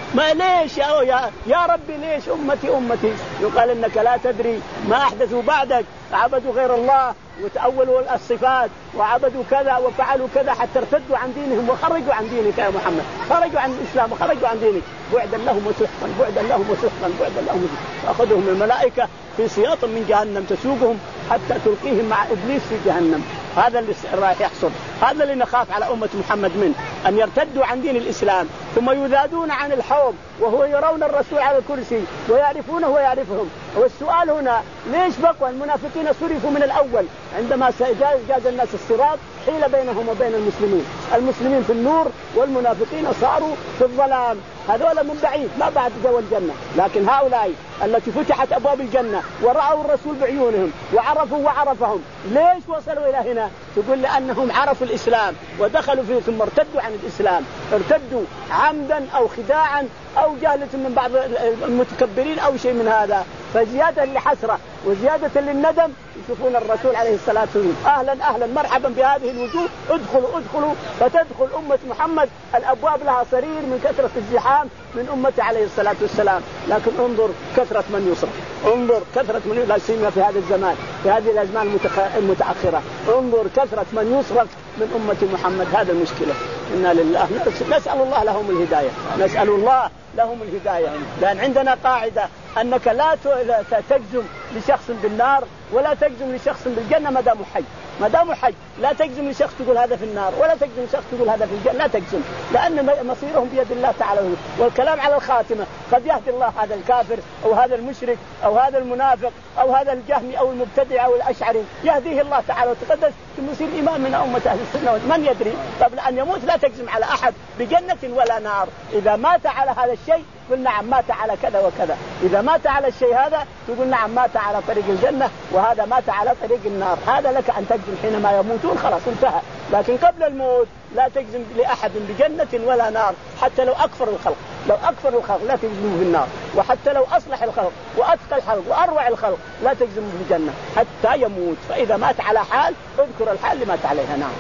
ما ليش يا, يا, يا ربي ليش أمتي أمتي؟ يقال إنك لا تدري ما أحدثوا بعدك، عبدوا غير الله وتأولوا الصفات وعبدوا كذا وفعلوا كذا حتى ارتدوا عن دينهم وخرجوا عن دينك يا محمد، خرجوا عن الإسلام وخرجوا عن دينك، بعدا لهم وسحقا بعدا لهم وسحقا بعدا لهم. فأخذهم الملائكة في سياط من جهنم تسوقهم حتى تلقيهم مع إبليس في جهنم. هذا اللي راح يحصل، هذا اللي نخاف على أمة محمد من أن يرتدوا عن دين الإسلام ثم يذادون عن الحوض وهو يرون الرسول على الكرسي ويعرفونه ويعرفهم. والسؤال هنا ليش بقوا المنافقين صرفوا من الأول عندما جاز الناس الصراط حيل بينهم وبين المسلمين، المسلمين في النور والمنافقين صاروا في الظلام. هذول من بعيد ما بعد جو الجنة، لكن هؤلاء التي فتحت أبواب الجنة ورأوا الرسول بعيونهم وعرفوا وعرفهم، ليش وصلوا إلى هنا؟ تقول لأنهم عرفوا الإسلام ودخلوا فيه ثم ارتدوا عن الإسلام، ارتدوا عمدا أو خداعا أو جهلة من بعض المتكبرين أو شيء من هذا. فزيادة لحسرة وزيادة للندم يشوفون الرسول عليه الصلاة والسلام أهلا أهلا مرحبا بهذه الوجوه، ادخلوا ادخلوا. فتدخل أمة محمد الأبواب لها صرير من كثرة الزحام من أمته عليه الصلاة والسلام. لكن انظر كثرة من يصرف، انظر كثرة من لا سيما في هذا الزمان في هذه الأزمان المتأخرة، انظر كثرة من يصرف من أمة محمد. هذا المشكلة. إنا لله نسأل الله لهم الهداية، نسأل الله لهم الهداية. لأن عندنا قاعدة أنك لا تجزم لشخص بالنار ولا تجزم لشخص بالجنة ما دام حي، ما دام حي لا تجزم لشخص تقول هذا في النار ولا تجزم لشخص تقول هذا في الجنة، لا تجزم، لأن مصيرهم بيد الله تعالى. والكلام على الخاتمة، قد يهدي الله هذا الكافر أو هذا المشرك أو هذا المنافق أو هذا الجهمي أو المبتدع أو الأشعري، يهديه الله تعالى وتقدس يصير إمام من أمة أهل السنة، من يدري. قبل أن يموت لا تجزم على أحد بجنة ولا نار. إذا مات على هذا الشيء تقول نعم مات على كذا وكذا، إذا مات على الشيء هذا تقول نعم مات على طريق الجنة وهذا مات على طريق النار. هذا لك أن تجزم حينما يموتون خلاص انتهى، لكن قبل الموت لا تجزم لأحد بجنة ولا نار. حتى لو أكفر الخلق، لو أكفر الخلق لا تجزم بالنار، وحتى لو أصلح الخلق وأتقى الخلق وأروع الخلق لا تجزم بالجنة حتى يموت. فإذا مات على حال اذكر الحال اللي مات عليها. نعم.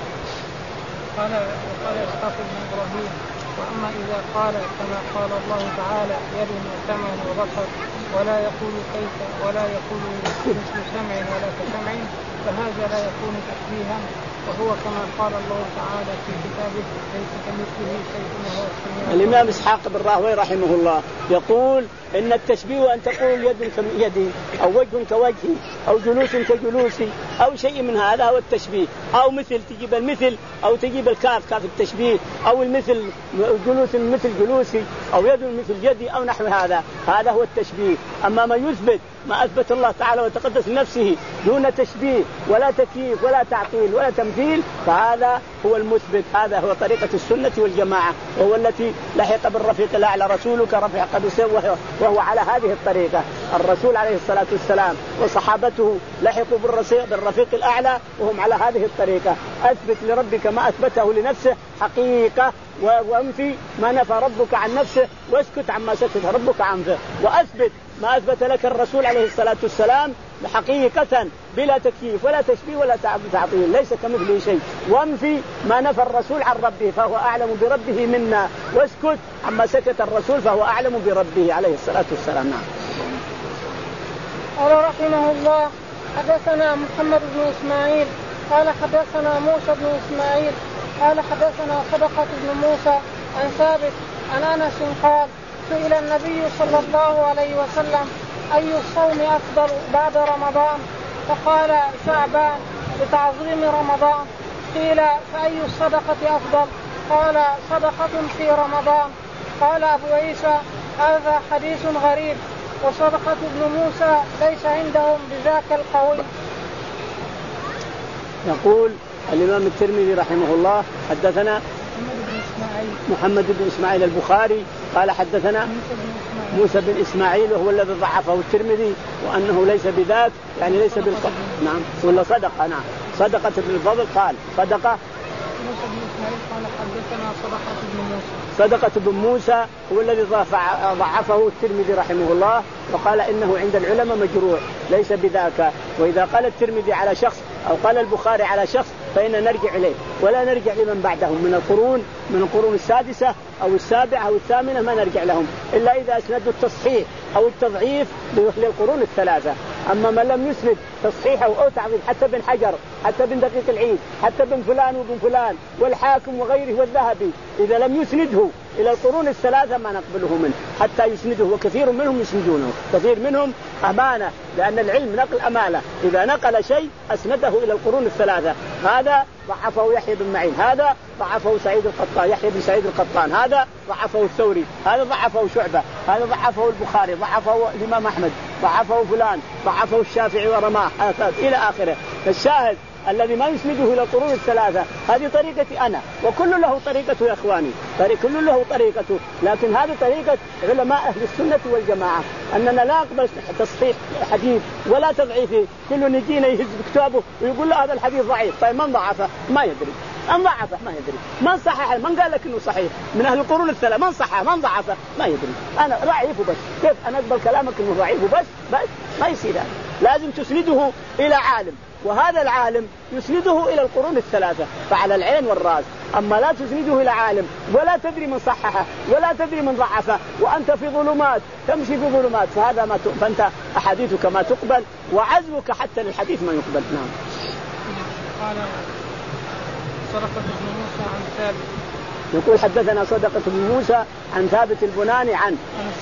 قال قال إسحاق بن إبراهيم: وأما إذا قال كما قال الله تعالى يد وسمع وبصر ولا يقول كيف ولا يقول مثل سمع ولا كسمع فهذا لا يكون تشبيها، وهو كما قال الله تعالى في كتابه ليس كمثله شيء وهو السميع. الإمام إسحاق بن راهويه رحمه الله يقول إن التشبيه أن تقول يد كيدي أو وجه كوجهي أو جلوس كجلوسي أو شيء من هذا هو التشبيه، أو مثل تجيب المثل أو تجيب الكاف كاف التشبيه، أو المثل جلوس مثل جلوسي أو يد مثل يدي أو نحو هذا، هذا هو التشبيه. أما ما يثبت ما أثبت الله تعالى وتقدس نفسه دون تشبيه ولا تكييف ولا تعطيل ولا تمثيل فهذا هو المثبت. هذا هو طريقة السنة والجماعة، وهو التي لحق بالرفيق الأعلى رسولك رفع قدسه وهو على هذه الطريقة. الرسول عليه الصلاة والسلام وصحابته لحقوا بالرفيق الأعلى وهم على هذه الطريقة. أثبت لربك ما أثبته لنفسه حقيقة، وانفي ما نفى ربك عن نفسه، واسكت عما سكت ربك عنه. وأثبت ما أثبت لك الرسول عليه الصلاة والسلام حقيقة بلا تكييف ولا تشبيه ولا تعطيل، ليس كمثله شيء. وانفي ما نفى الرسول عن ربه فهو أعلم بربه منا، واسكت عما سكت الرسول فهو أعلم بربه عليه الصلاة والسلام. نعم. قال رحمه الله: حدثنا محمد بن إسماعيل قال حدثنا موسى بن إسماعيل قال حدثنا صدقة بن موسى عن ثابت عن أنس قال: سئل النبي صلى الله عليه وسلم أي الصوم أفضل بعد رمضان؟ فقال: شعبان لتعظيم رمضان. قيل: فأي الصدقة أفضل؟ قال: صدقة في رمضان. قال أبو عيسى: هذا حديث غريب، وصدقة ابن موسى ليس عندهم بذاك القوي. يقول الإمام الترمذي رحمه الله: حدثنا محمد بن إسماعيل البخاري قال حدثنا موسى بن إسماعيل وهو الذي ضعفه الترمذي وأنه ليس بذاك، يعني ليس بالفضل. نعم. ولا صدقة. نعم. صدقة بن الفضل قال صدقة موسى بن إسماعيل قال حدثنا صدقة بن موسى. صدقة بن موسى هو الذي ضعفه الترمذي رحمه الله وقال إنه عند العلماء مجروح ليس بذاك. وإذا قال الترمذي على شخص أو قال البخاري على شخص فإن نرجع إليه ولا نرجع لمن بعدهم من القرون من القرون السادسة أو السابعة أو الثامنة، ما نرجع لهم إلا إذا أسندوا التصحيح أو التضعيف للقرون الثلاثة. أما من لم يسند تصحيحه أو تعظيم، حتى بن حجر، حتى بن دقيق العيد، حتى بن فلان وبن فلان والحاكم وغيره والذهبي، إذا لم يسنده إلى القرون الثلاثة ما نقبله منه حتى يسنده، وكثير منهم يسندونه، كثير منهم أمانة، لأن العلم نقل أمانة. إذا نقل شيء أسنده إلى القرون الثلاثة. هذا ضعفه يحيى بن معين، هذا ضعفه سعيد القطان، يحيى بن سعيد القطان، هذا ضعفه الثوري، هذا ضعفه شعبة، هذا ضعفه البخاري، ضعفه الإمام أحمد، ضعفه فلان، ضعفه الشافعي ورماه إلى آخره. فالشاهد الذي ما يسنده إلى القرون الثلاثة هذه طريقتي أنا، وكل له طريقته يا إخواني، كل له طريقته، لكن هذه طريقة علماء أهل السنة والجماعة، أننا لا نقبل تصحيح حديث ولا تضعيفه. كل نجينا يهز بكتابه ويقول له هذا الحديث ضعيف، طيب من ضعفه؟ ما يدري، من ضعفه ما يدري، من صححه؟ من قال لك إنه صحيح من أهل القرون الثلاثة؟ من صححه؟ من ضعفه؟ ما يدري. أنا ضعيفه بس، كيف أنا أقبل كلامك إنه ضعيف بس؟ بس ما يصير هذا، لازم تسنده إلى عالم، وهذا العالم يسنده إلى القرون الثلاثة، فعلى العين والرأس. أما لا تسنده إلى عالم ولا تدري من صححه ولا تدري من ضعفه وأنت في ظلمات تمشي في ظلمات، فهذا ما ت... فأنت أحاديثك ما تقبل وعزوك حتى للحديث ما يقبل. نعم. قال صدقة بن موسى عن ثابت، يقول حدثنا صدقة بن موسى عن ثابت البناني عن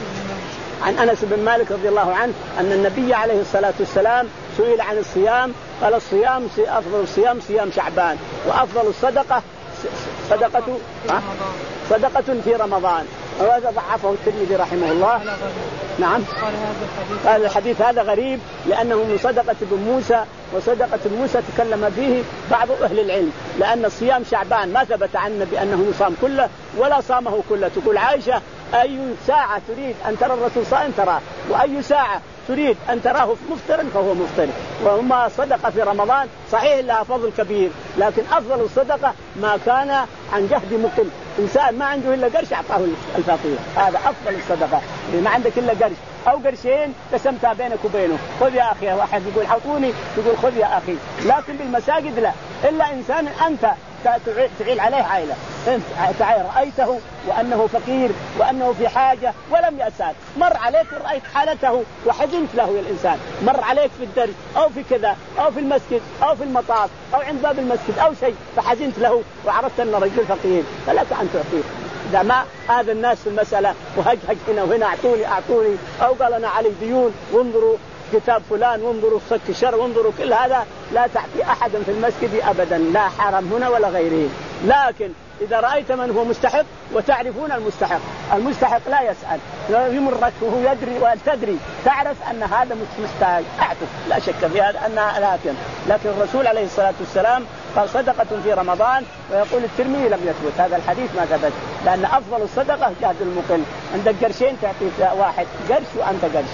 عن أنس بن مالك رضي الله عنه أن النبي عليه الصلاة والسلام سئل عن الصيام قال الصيام أفضل الصيام صيام شعبان، وأفضل الصدقة صدقة صدقة في رمضان. وهذا ضعفه الترمذي رحمه الله. نعم. قال الحديث هذا غريب لأنه من صدقة بن موسى، وصدقة موسى تكلم فيه بعض أهل العلم، لأن الصيام شعبان ما ثبت عنا بأنه يصام كله ولا صامه كله. تقول عائشة أي ساعة تريد أن ترى الرسول صائم تراه، وأي ساعة تريد أن تراه مفطرا فهو مفطر. وهما صدقة في رمضان صحيح لها فضل كبير، لكن أفضل الصدقة ما كان عن جهد مقل، إنسان ما عنده إلا قرش أعطاه الفقير، هذا أفضل الصدقة. ما عندك إلا قرش أو قرشين قسمتها بينك وبينه، خذ يا أخي، واحد يقول حطوني تقول خذ يا أخي. لكن بالمساجد لا، إلا إنسان أنت تعيل عليه عائلة، تعال رأيته وأنه فقير وأنه في حاجة ولم يأساك، مر عليك ورأيت حالته وحزنت له يا الإنسان، مر عليك في الدرس أو في كذا أو في المسجد أو في المطاف أو عند باب المسجد أو شيء فحزنت له وعرفت أن رجل فقير، فلك أن تعطيه. إذا ما هذا الناس في المسألة وهجهج هنا وهنا أعطوني أعطوني أو قال أنا علي ديون وانظروا كتاب فلان وانظروا صك الشر وانظروا كل هذا، لا تعطي أحدا في المسجد أبدا، لا حرم هنا ولا غيره. لكن إذا رأيت من هو مستحق وتعرفون المستحق، المستحق لا يسأل، يمرك وهو يدري وأن تدري تعرف أن هذا محتاج أعطف، لا شك في هذا أنها لكن لكن الرسول عليه الصلاة والسلام قال صدقة في رمضان، ويقول الترمذي لم يثبت هذا الحديث، ما ثبت، لأن أفضل الصدقة جهد المقل، عندك قرشين تعطي واحد قرش وأنت قرش.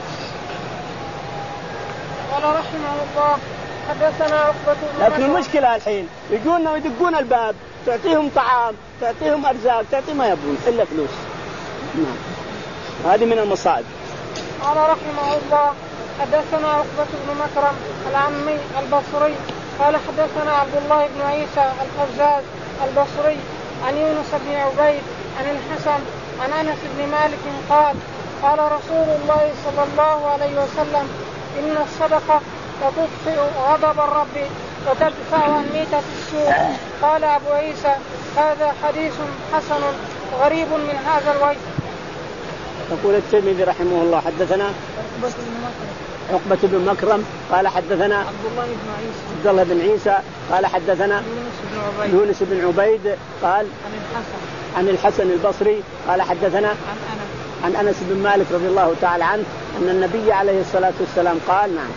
قال رحمه الله حدثنا عقبة بن لكن المشكلة الحين يجونا ويدقون الباب تعطيهم طعام تعطيهم أرزاق تعطي ما يبون إلا فلوس. نعم. هذه من المصائب. قال رحمه الله حدثنا عقبة بن مكرم العمي البصري قال حدثنا عبد الله بن عيسى الفزاز البصري عن يونس بن عبيد عن الحسن عن أنس بن مالك قال قال رسول الله صلى الله عليه وسلم إن الصدقة تطفئ غضب الرب وتدفع عن ميتة السوء. قال أبو عيسى هذا حديث حسن غريب من هذا الوجه. يقول الترمذي رحمه الله حدثنا عقبة بن مكرم قال حدثنا عبد الله بن عيسى عبد الله بن عيسى قال حدثنا يونس بن عبيد قال عن الحسن عن الحسن البصري قال حدثنا عن أنس عن أنس بن مالك رضي الله تعالى عنه أن النبي عليه الصلاة والسلام قال نعم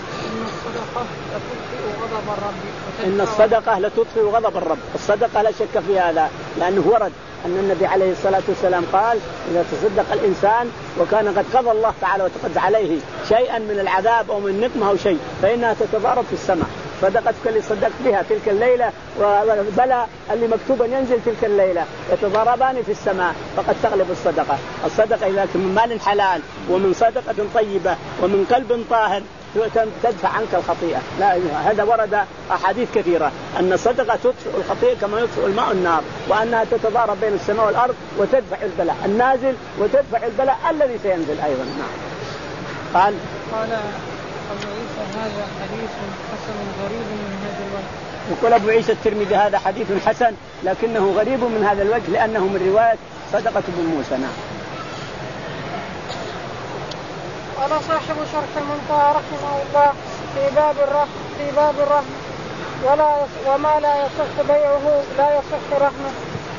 إن الصدقة لتطفئ غضب الرب. إن الصدقة لتطفئ غضب الرب، الصدقة لا شك في هذا، لأنه ورد أن النبي عليه الصلاة والسلام قال إذا تصدق الإنسان وكان قد قضى الله تعالى وتقضى عليه شيئا من العذاب أو من نقمة أو شيء فإنها تتضارب في السماء، صدقتك اللي صدقت بها تلك الليلة وبلا اللي مكتوبا ينزل تلك الليلة يتضاربان في السماء فقد تغلب الصدقة. الصدقة إذا كان من مال حلال ومن صدقة طيبة ومن قلب طاهر تدفع عنك الخطيئة. لا، هذا ورد أحاديث كثيرة أن الصدقة تطفئ الخطيئة كما يطفئ الماء النار، وأنها تتضارب بين السماء والأرض وتدفع البلاء النازل وتدفع البلاء الذي سينزل أيضا. نعم. قال قال أبو عيسى هذا حديث حسن غريب من هذا الوجه. يقول أبو عيسى الترمذي هذا حديث حسن لكنه غريب من هذا الوجه لأنه من رواية صدقة بن موسى. نعم. قال صاحب شرح المنتهى رحمه الله في باب الرهن في باب الرهن ولا وما لا يصح بيعه لا يصح رهنه.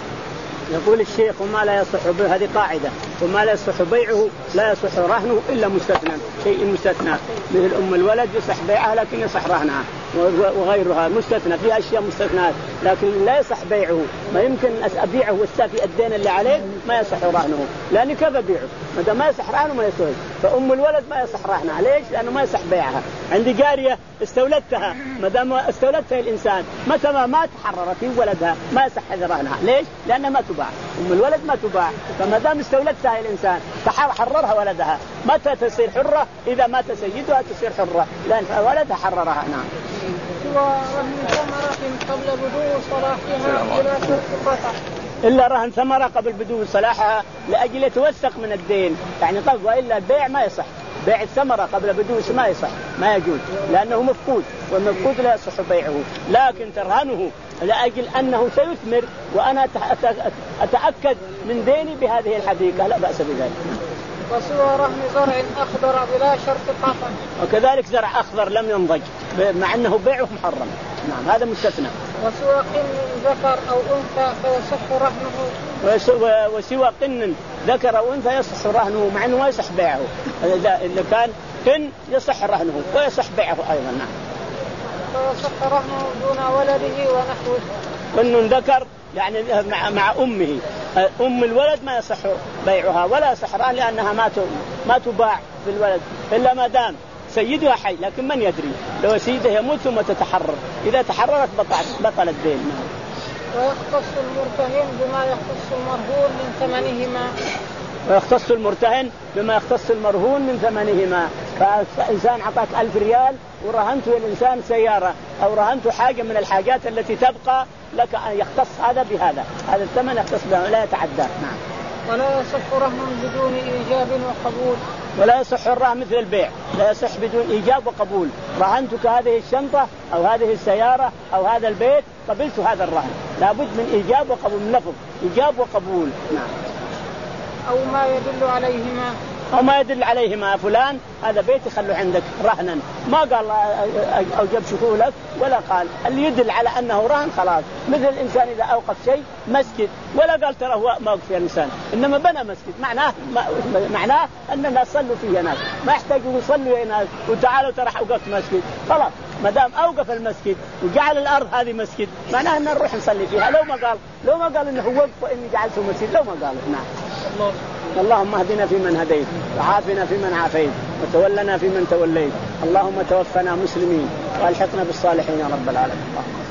يقول الشيخ وما لا يصح بيعه، هذه قاعدة، وما لا يصح بيعه لا يصح رهنه إلا مستثنى، شيء مستثنى مثل أم الولد يصح بيعها لكن يصح رهنها، وغيرها مستثنى فيها أشياء مستثنات، لكن لا يصح بيعه. ما يمكن أبيعه واستفي الدين اللي عليه ما يصح رهنه لأني كيف أبيعه ما دام ما يصح رهنه ما يصح. فأم الولد ما يصح رهنها، ليش؟ لأنه ما يصح بيعها. عندي جارية استولدتها، ما دام استولدتها الإنسان متى ما مات حررت في ولدها ما يصح رهنها، ليش؟ لأنها ما تباع، أم الولد ما تباع. فما دام استولدتها الإنسان حررها ولدها، متى تصير حرة؟ إذا مات سيدها تصير حرة لأن ولدها حررها. نعم. ورهن ثمرة قبل بدو صلاحها إلى شرط قطع إلا رهن ثمرة قبل بدو صلاحها لأجل يتوثق من الدين، يعني قصد وإلا البيع ما يصح. بيع الثمرة قبل بدو ما يصح، ما يجوز لأنه مفقود، والمفقود لا يصح بيعه. لكن ترهنه لأجل أنه سيثمر وأنا أتأكد من ديني بهذه الحديقة لا بأس بذلك. وسوى رهن زرع أخضر بلا شرط قطع. وكذلك زرع أخضر لم ينضج مع أنه بيعه محرم. نعم هذا مستثنى. وسوى قن ذكر أو أنثى فيصح رهنه. وسوى قن ذكر أو أنثى يصح رهنه مع أنه ما يصح بيعه. إذا كان قن يصح رهنه ويصح بيعه أيضا. نعم. فيصح رهنه دون ولده ونحوه. قن ذكر يعني مع مع أمه، أم الولد ما يصح بيعها ولا يصح رهن لأنها ما ما تباع في الولد إلا ما دام سيدها حي، لكن من يدري لو سيده يموت ثم تتحرر، إذا تحررت بطل بطل الدين. ويختص المرتهن بما يختص المرهون من ثمنهما. ويختص المرتهن بما يختص المرهون من ثمنهما. فإنسان عطاك ألف ريال ورهنته الإنسان سيارة أو رهنته حاجة من الحاجات التي تبقى لك أن يختص هذا بهذا، هذا الثمن يختص به لا يتعدى. نعم. ولا يصح رهن بدون إيجاب وقبول. ولا يصح الرهن مثل البيع، لا يصح بدون إيجاب وقبول. رهنتك هذه الشنطة أو هذه السيارة أو هذا البيت، قبلت هذا الرهن، لابد من إيجاب وقبول، من لفظ إيجاب وقبول. نعم. أو ما يدل عليهما. أو ما يدل عليهما فلان هذا بيتي خلوا عندك رهنا، ما قال أوجب شكوه لك ولا قال اللي يدل على أنه رهن خلاص. مثل الإنسان إذا أوقف شيء مسجد ولا قال ترى هو موقف يا إنسان، إنما بنى مسجد معناه معناه أن الناس صلوا فيه ناس، ما يحتاجوا يصلوا يا ناس وتعالوا ترى أوقفت مسجد خلاص. ما دام أوقف المسجد وجعل الأرض هذه مسجد معناه أن نروح نصلي فيها. لو ما قال لو ما قال إنه وقف وإني جعلته مسجد لو ما قال. نعم. الله. اللهم اهدنا فيمن هديت وعافنا فيمن عافيت وتولنا فيمن توليت. اللهم توفنا مسلمين والحقنا بالصالحين يا رب العالمين.